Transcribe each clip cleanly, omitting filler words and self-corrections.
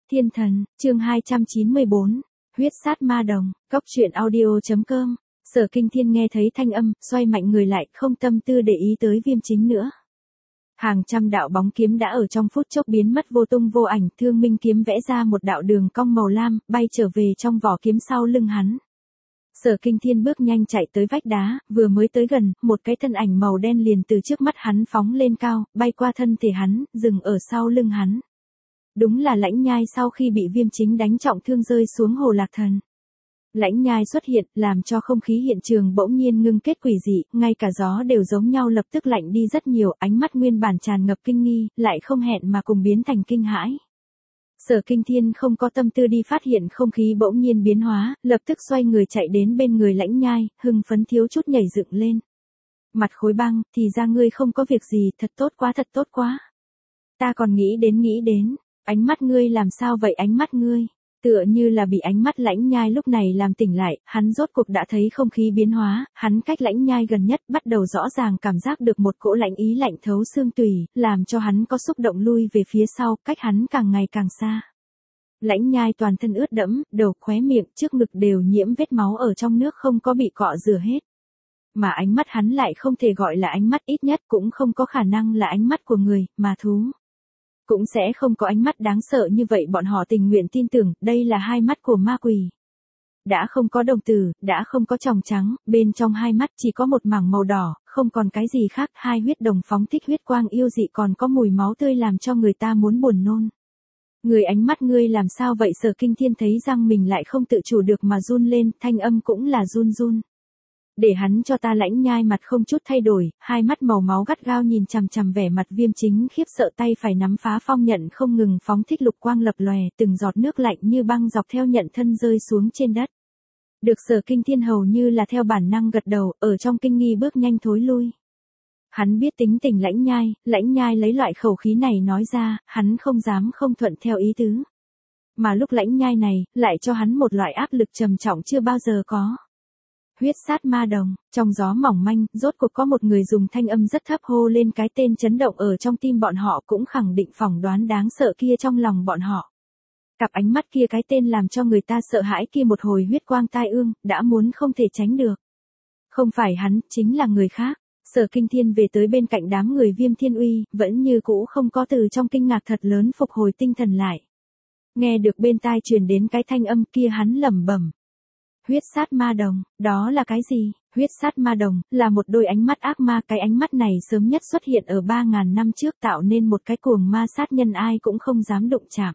Thiên thần, chương 294, huyết sát ma đồng, góc truyện audio.com. Sở Kinh Thiên nghe thấy thanh âm, xoay mạnh người lại, không tâm tư để ý tới Viêm Chính nữa. Hàng trăm đạo bóng kiếm đã ở trong phút chốc biến mất vô tung vô ảnh, Thương Minh kiếm vẽ ra một đạo đường cong màu lam, bay trở về trong vỏ kiếm sau lưng hắn. Sở Kinh Thiên bước nhanh chạy tới vách đá, vừa mới tới gần, một cái thân ảnh màu đen liền từ trước mắt hắn phóng lên cao, bay qua thân thể hắn, dừng ở sau lưng hắn. Đúng là Lãnh Nhai sau khi bị Viêm Chính đánh trọng thương rơi xuống Hồ Lạc Thần. Lãnh Nhai xuất hiện, làm cho không khí hiện trường bỗng nhiên ngưng kết quỷ dị, ngay cả gió đều giống nhau lập tức lạnh đi rất nhiều, ánh mắt nguyên bản tràn ngập kinh nghi, lại không hẹn mà cùng biến thành kinh hãi. Sở Kinh Thiên không có tâm tư đi phát hiện không khí bỗng nhiên biến hóa, lập tức xoay người chạy đến bên người Lãnh Nhai, hưng phấn thiếu chút nhảy dựng lên. Mặt Khối Băng, thì ra ngươi không có việc gì, thật tốt quá. Ta còn nghĩ đến, ánh mắt ngươi làm sao vậy, ánh mắt ngươi, tựa như là bị ánh mắt Lãnh Nhai lúc này làm tỉnh lại, hắn rốt cuộc đã thấy không khí biến hóa, hắn cách Lãnh Nhai gần nhất, bắt đầu rõ ràng cảm giác được một cỗ lạnh ý lạnh thấu xương tủy, làm cho hắn có xúc động lui về phía sau, cách hắn càng ngày càng xa. Lãnh Nhai toàn thân ướt đẫm, đầu, khóe miệng, trước ngực đều nhiễm vết máu ở trong nước không có bị cọ rửa hết. Mà ánh mắt hắn lại không thể gọi là ánh mắt, ít nhất cũng không có khả năng là ánh mắt của người, mà thú. Cũng sẽ không có ánh mắt đáng sợ như vậy, bọn họ tình nguyện tin tưởng, đây là hai mắt của ma quỷ. Đã không có đồng tử, đã không có tròng trắng, bên trong hai mắt chỉ có một mảng màu đỏ, không còn cái gì khác, hai huyết đồng phóng thích huyết quang yêu dị, còn có mùi máu tươi làm cho người ta muốn buồn nôn. Người, ánh mắt ngươi làm sao vậy? Sở Kinh Thiên thấy răng mình lại không tự chủ được mà run lên, thanh âm cũng là run. Để hắn cho ta. Lãnh Nhai mặt không chút thay đổi, hai mắt màu máu gắt gao nhìn chằm chằm vẻ mặt Viêm Chính, khiếp sợ tay phải nắm phá phong nhận không ngừng phóng thích lục quang lập lòe, từng giọt nước lạnh như băng dọc theo nhận thân rơi xuống trên đất. Được Sở Kinh Thiên hầu như là theo bản năng gật đầu, ở trong kinh nghi bước nhanh thối lui. Hắn biết tính tình Lãnh Nhai lấy loại khẩu khí này nói ra, hắn không dám không thuận theo ý tứ. Mà lúc Lãnh Nhai này, lại cho hắn một loại áp lực trầm trọng chưa bao giờ có. Huyết sát ma đồng, trong gió mỏng manh, rốt cuộc có một người dùng thanh âm rất thấp hô lên cái tên chấn động ở trong tim bọn họ, cũng khẳng định phỏng đoán đáng sợ kia trong lòng bọn họ. Cặp ánh mắt kia, cái tên làm cho người ta sợ hãi kia, một hồi huyết quang tai ương, đã muốn không thể tránh được. Không phải hắn, chính là người khác. Sở Kinh Thiên về tới bên cạnh đám người Viêm Thiên Uy, vẫn như cũ không có từ trong kinh ngạc thật lớn phục hồi tinh thần lại. Nghe được bên tai truyền đến cái thanh âm kia, hắn lẩm bẩm. Huyết sát ma đồng, đó là cái gì? Huyết sát ma đồng, là một đôi ánh mắt ác ma, cái ánh mắt này sớm nhất xuất hiện ở 3.000 năm trước, tạo nên một cái cuồng ma sát nhân ai cũng không dám đụng chạm.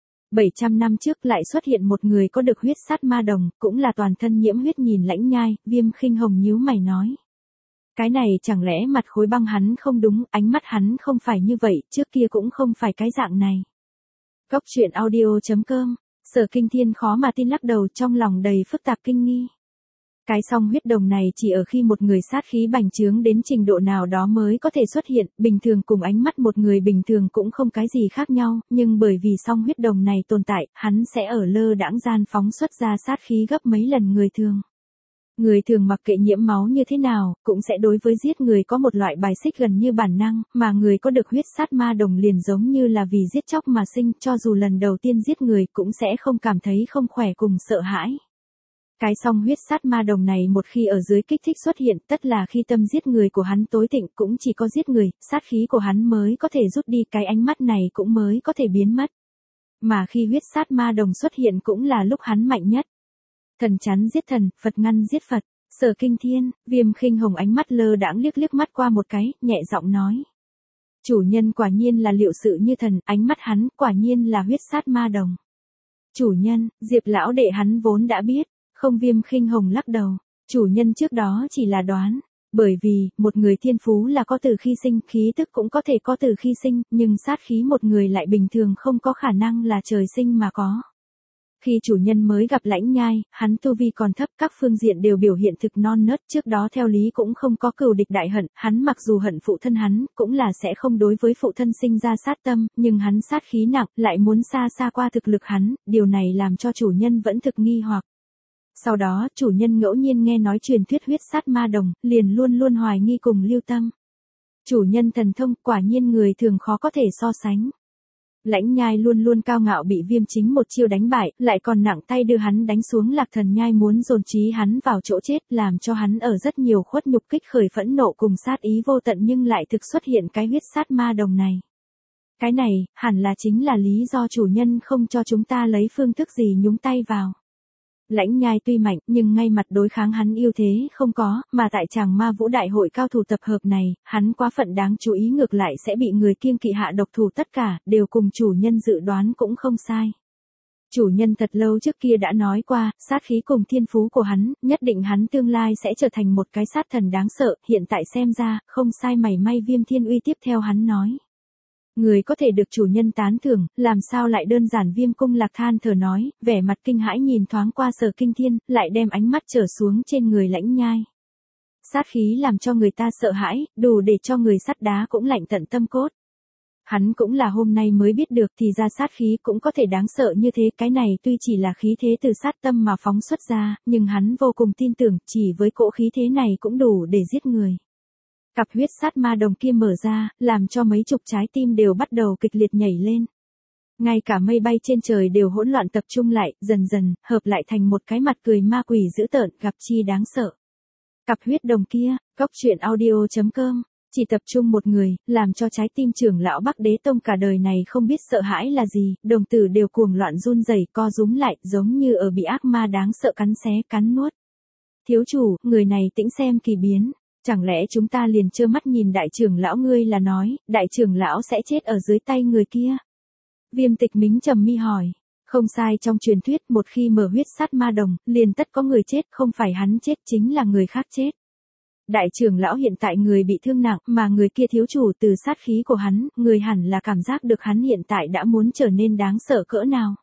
700 năm trước lại xuất hiện một người có được huyết sát ma đồng, cũng là toàn thân nhiễm huyết. Nhìn Lãnh Nhai, Viêm Khinh Hồng nhíu mày nói. Cái này chẳng lẽ Mặt Khối Băng hắn không đúng, ánh mắt hắn không phải như vậy, trước kia cũng không phải cái dạng này. Góc truyện audio.com. Sở Kinh Thiên khó mà tin lắc đầu, trong lòng đầy phức tạp kinh nghi. Cái song huyết đồng này chỉ ở khi một người sát khí bành trướng đến trình độ nào đó mới có thể xuất hiện, bình thường cùng ánh mắt một người bình thường cũng không cái gì khác nhau, nhưng bởi vì song huyết đồng này tồn tại, hắn sẽ ở lơ đãng gian phóng xuất ra sát khí gấp mấy lần người thường. Người thường mặc kệ nhiễm máu như thế nào, cũng sẽ đối với giết người có một loại bài xích gần như bản năng, mà người có được huyết sát ma đồng liền giống như là vì giết chóc mà sinh, cho dù lần đầu tiên giết người cũng sẽ không cảm thấy không khỏe cùng sợ hãi. Cái song huyết sát ma đồng này một khi ở dưới kích thích xuất hiện, tất là khi tâm giết người của hắn tối thịnh, cũng chỉ có giết người, sát khí của hắn mới có thể rút đi, cái ánh mắt này cũng mới có thể biến mất. Mà khi huyết sát ma đồng xuất hiện cũng là lúc hắn mạnh nhất. Thần chắn giết thần, Phật ngăn giết Phật. Sở Kinh Thiên, Viêm Khinh Hồng ánh mắt lơ đãng liếc mắt qua một cái, nhẹ giọng nói. Chủ nhân quả nhiên là liệu sự như thần, ánh mắt hắn quả nhiên là huyết sát ma đồng. Chủ nhân, Diệp lão đệ hắn vốn đã biết, không. Viêm Khinh Hồng lắc đầu. Chủ nhân trước đó chỉ là đoán. Bởi vì, một người thiên phú là có từ khi sinh, khí tức cũng có thể có từ khi sinh, nhưng sát khí một người lại bình thường không có khả năng là trời sinh mà có. Khi chủ nhân mới gặp Lãnh Nhai, hắn tu vi còn thấp, các phương diện đều biểu hiện thực non nớt, trước đó theo lý cũng không có cừu địch đại hận, hắn mặc dù hận phụ thân hắn, cũng là sẽ không đối với phụ thân sinh ra sát tâm, nhưng hắn sát khí nặng, lại muốn xa qua thực lực hắn, điều này làm cho chủ nhân vẫn thực nghi hoặc. Sau đó, chủ nhân ngẫu nhiên nghe nói truyền thuyết huyết sát ma đồng, liền luôn hoài nghi cùng lưu tâm. Chủ nhân thần thông, quả nhiên người thường khó có thể so sánh. Lãnh Nhai luôn luôn cao ngạo bị Viêm Chính một chiêu đánh bại, lại còn nặng tay đưa hắn đánh xuống Lạc Thần Nhai muốn dồn trí hắn vào chỗ chết, làm cho hắn ở rất nhiều khuất nhục kích khởi phẫn nộ cùng sát ý vô tận nhưng lại thực xuất hiện cái huyết sát ma đồng này. Cái này, hẳn là chính là lý do chủ nhân không cho chúng ta lấy phương thức gì nhúng tay vào. Lãnh Nhai tuy mạnh, nhưng ngay mặt đối kháng hắn ưu thế không có, mà tại Tràng Ma Vũ Đại hội cao thủ tập hợp này, hắn quá phận đáng chú ý ngược lại sẽ bị người kiêng kỵ hạ độc thủ tất cả, đều cùng chủ nhân dự đoán cũng không sai. Chủ nhân thật lâu trước kia đã nói qua, sát khí cùng thiên phú của hắn, nhất định hắn tương lai sẽ trở thành một cái sát thần đáng sợ, hiện tại xem ra, không sai mảy may Viêm Thiên Uy tiếp theo hắn nói. Người có thể được chủ nhân tán thưởng, làm sao lại đơn giản Viêm Cung Lạc than thở nói, vẻ mặt kinh hãi nhìn thoáng qua Sở Kinh Thiên, lại đem ánh mắt trở xuống trên người Lãnh Nhai. Sát khí làm cho người ta sợ hãi, đủ để cho người sắt đá cũng lạnh tận tâm cốt. Hắn cũng là hôm nay mới biết được thì ra sát khí cũng có thể đáng sợ như thế, cái này tuy chỉ là khí thế từ sát tâm mà phóng xuất ra, nhưng hắn vô cùng tin tưởng chỉ với cỗ khí thế này cũng đủ để giết người. Cặp huyết sát ma đồng kia mở ra, làm cho mấy chục trái tim đều bắt đầu kịch liệt nhảy lên. Ngay cả mây bay trên trời đều hỗn loạn tập trung lại, dần dần, hợp lại thành một cái mặt cười ma quỷ dữ tợn, gặp chi đáng sợ. Cặp huyết đồng kia, Cốc Truyện Audio.com, chỉ tập trung một người, làm cho trái tim trưởng lão Bắc Đế Tông cả đời này không biết sợ hãi là gì, đồng tử đều cuồng loạn run rẩy co rúm lại, giống như ở bị ác ma đáng sợ cắn xé, cắn nuốt. Thiếu chủ, người này tĩnh xem kỳ biến. Chẳng lẽ chúng ta liền trơ mắt nhìn đại trưởng lão ngươi là nói, đại trưởng lão sẽ chết ở dưới tay người kia? Viêm Tịch Mính trầm mi hỏi. Không sai, trong truyền thuyết một khi mở huyết sát ma đồng, liền tất có người chết, không phải hắn chết chính là người khác chết. Đại trưởng lão hiện tại người bị thương nặng, mà người kia thiếu chủ từ sát khí của hắn, người hẳn là cảm giác được hắn hiện tại đã muốn trở nên đáng sợ cỡ nào.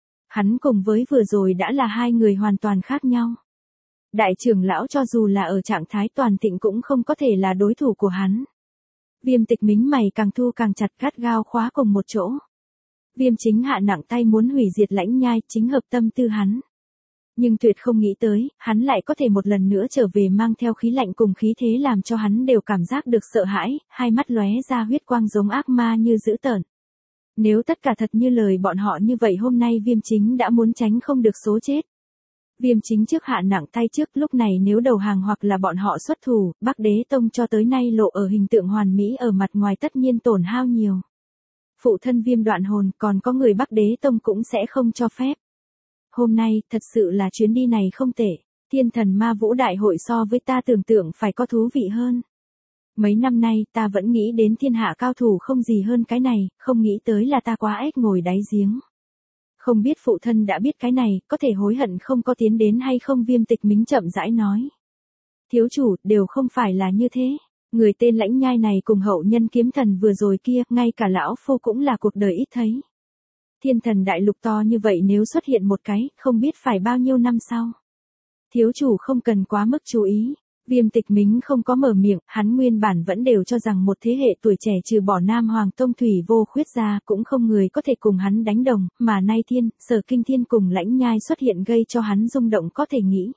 Hắn cùng với vừa rồi đã là hai người hoàn toàn khác nhau. Đại trưởng lão cho dù là ở trạng thái toàn thịnh cũng không có thể là đối thủ của hắn. Viêm Tịch Mính mày càng thu càng chặt, gắt gao khóa cùng một chỗ. Viêm Chính hạ nặng tay muốn hủy diệt Lãnh Nhai, chính hợp tâm tư hắn. Nhưng tuyệt không nghĩ tới, hắn lại có thể một lần nữa trở về mang theo khí lạnh cùng khí thế làm cho hắn đều cảm giác được sợ hãi, hai mắt lóe ra huyết quang giống ác ma như dữ tợn. Nếu tất cả thật như lời bọn họ như vậy hôm nay Viêm Chính đã muốn tránh không được số chết. Viêm Chính trước hạ nặng tay trước, lúc này nếu đầu hàng hoặc là bọn họ xuất thủ, Bắc Đế Tông cho tới nay lộ ở hình tượng hoàn mỹ ở mặt ngoài tất nhiên tổn hao nhiều. Phụ thân Viêm đoạn hồn, còn có người Bắc Đế Tông cũng sẽ không cho phép. Hôm nay, thật sự là chuyến đi này không tệ, Thiên Thần Ma Vũ Đại hội so với ta tưởng tượng phải có thú vị hơn. Mấy năm nay ta vẫn nghĩ đến thiên hạ cao thủ không gì hơn cái này, không nghĩ tới là ta quá ếch ngồi đáy giếng. Không biết phụ thân đã biết cái này, có thể hối hận không có tiến đến hay không? Viêm Tịch Mính chậm rãi nói. Thiếu chủ, đều không phải là như thế. Người tên Lãnh Nhai này cùng hậu nhân kiếm thần vừa rồi kia, ngay cả lão phu cũng là cuộc đời ít thấy. Thiên thần đại lục to như vậy nếu xuất hiện một cái, không biết phải bao nhiêu năm sau. Thiếu chủ không cần quá mức chú ý. Viêm Tịch Mính không có mở miệng, hắn nguyên bản vẫn đều cho rằng một thế hệ tuổi trẻ trừ bỏ Nam Hoàng Tông Thủy Vô Khuyết ra cũng không người có thể cùng hắn đánh đồng, mà nay Sở Kinh Thiên cùng Lãnh Nhai xuất hiện gây cho hắn rung động có thể nghĩ.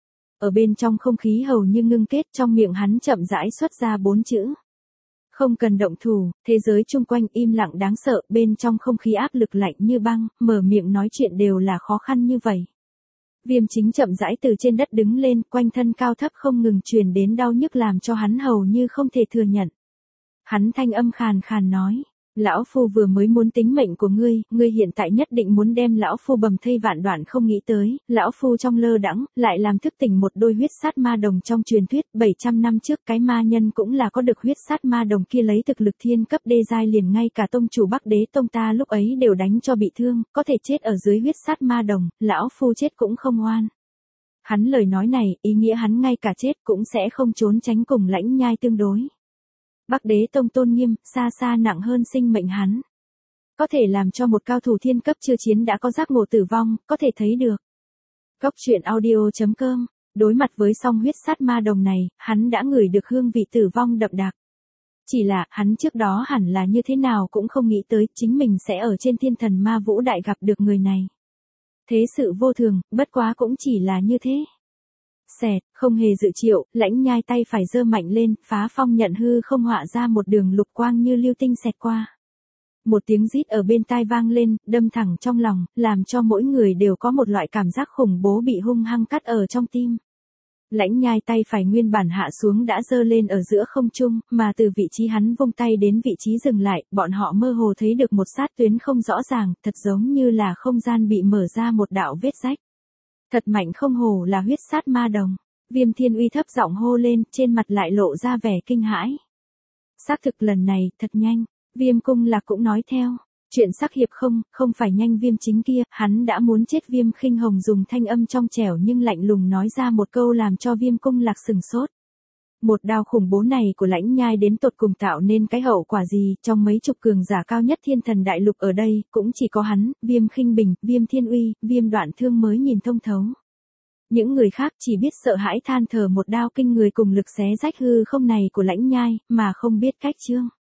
Ở bên trong không khí hầu như ngưng kết, trong miệng hắn chậm rãi xuất ra 4 chữ. Không cần động thủ, thế giới chung quanh im lặng đáng sợ, bên trong không khí áp lực lạnh như băng, mở miệng nói chuyện đều là khó khăn như vậy. Viêm Chính chậm rãi từ trên đất đứng lên, quanh thân cao thấp không ngừng truyền đến đau nhức làm cho hắn hầu như không thể thừa nhận. Hắn thanh âm khàn khàn nói, lão phu vừa mới muốn tính mệnh của ngươi, ngươi hiện tại nhất định muốn đem lão phu bầm thây vạn đoạn, không nghĩ tới, lão phu trong lơ đãng lại làm thức tỉnh một đôi huyết sát ma đồng trong truyền thuyết, 700 năm trước cái ma nhân cũng là có được huyết sát ma đồng kia lấy thực lực thiên cấp đê giai, liền ngay cả tông chủ Bắc Đế Tông ta lúc ấy đều đánh cho bị thương, có thể chết ở dưới huyết sát ma đồng, lão phu chết cũng không oan. Hắn lời nói này, ý nghĩa hắn ngay cả chết cũng sẽ không trốn tránh cùng Lãnh Nhai tương đối. Bắc Đế Tông tôn nghiêm, xa xa nặng hơn sinh mệnh hắn. Có thể làm cho một cao thủ thiên cấp chưa chiến đã có giác ngộ tử vong, có thể thấy được. Cốc Truyện Audio.com, đối mặt với song huyết sát ma đồng này, hắn đã ngửi được hương vị tử vong đậm đặc. Chỉ là, hắn trước đó hẳn là như thế nào cũng không nghĩ tới, chính mình sẽ ở trên Thiên Thần Ma Vũ Đại gặp được người này. Thế sự vô thường, bất quá cũng chỉ là như thế. Xẹt, không hề dự triệu, Lãnh Nhai tay phải giơ mạnh lên, phá phong nhận hư không họa ra một đường lục quang như lưu tinh xẹt qua. Một tiếng rít ở bên tai vang lên, đâm thẳng trong lòng, làm cho mỗi người đều có một loại cảm giác khủng bố bị hung hăng cắt ở trong tim. Lãnh Nhai tay phải nguyên bản hạ xuống đã giơ lên ở giữa không trung, mà từ vị trí hắn vung tay đến vị trí dừng lại, bọn họ mơ hồ thấy được một sát tuyến không rõ ràng, thật giống như là không gian bị mở ra một đạo vết rách. Thật mạnh không hổ là huyết sát ma đồng. Viêm Thiên Uy thấp giọng hô lên, trên mặt lại lộ ra vẻ kinh hãi. Xác thực lần này, thật nhanh. Viêm Cung Lạc cũng nói theo. Chuyện sắc hiệp không phải nhanh Viêm Chính kia, hắn đã muốn chết. Viêm Khinh Hồng dùng thanh âm trong trẻo nhưng lạnh lùng nói ra một câu làm cho Viêm Cung Lạc sừng sốt. Một đao khủng bố này của Lãnh Nhai đến tột cùng tạo nên cái hậu quả gì, trong mấy chục cường giả cao nhất Thiên Thần Đại Lục ở đây, cũng chỉ có hắn, Viêm Khinh Bình, Viêm Thiên Uy, Viêm Đoạn Thương mới nhìn thông thấu. Những người khác chỉ biết sợ hãi than thở một đao kinh người cùng lực xé rách hư không này của Lãnh Nhai, mà không biết cách chương.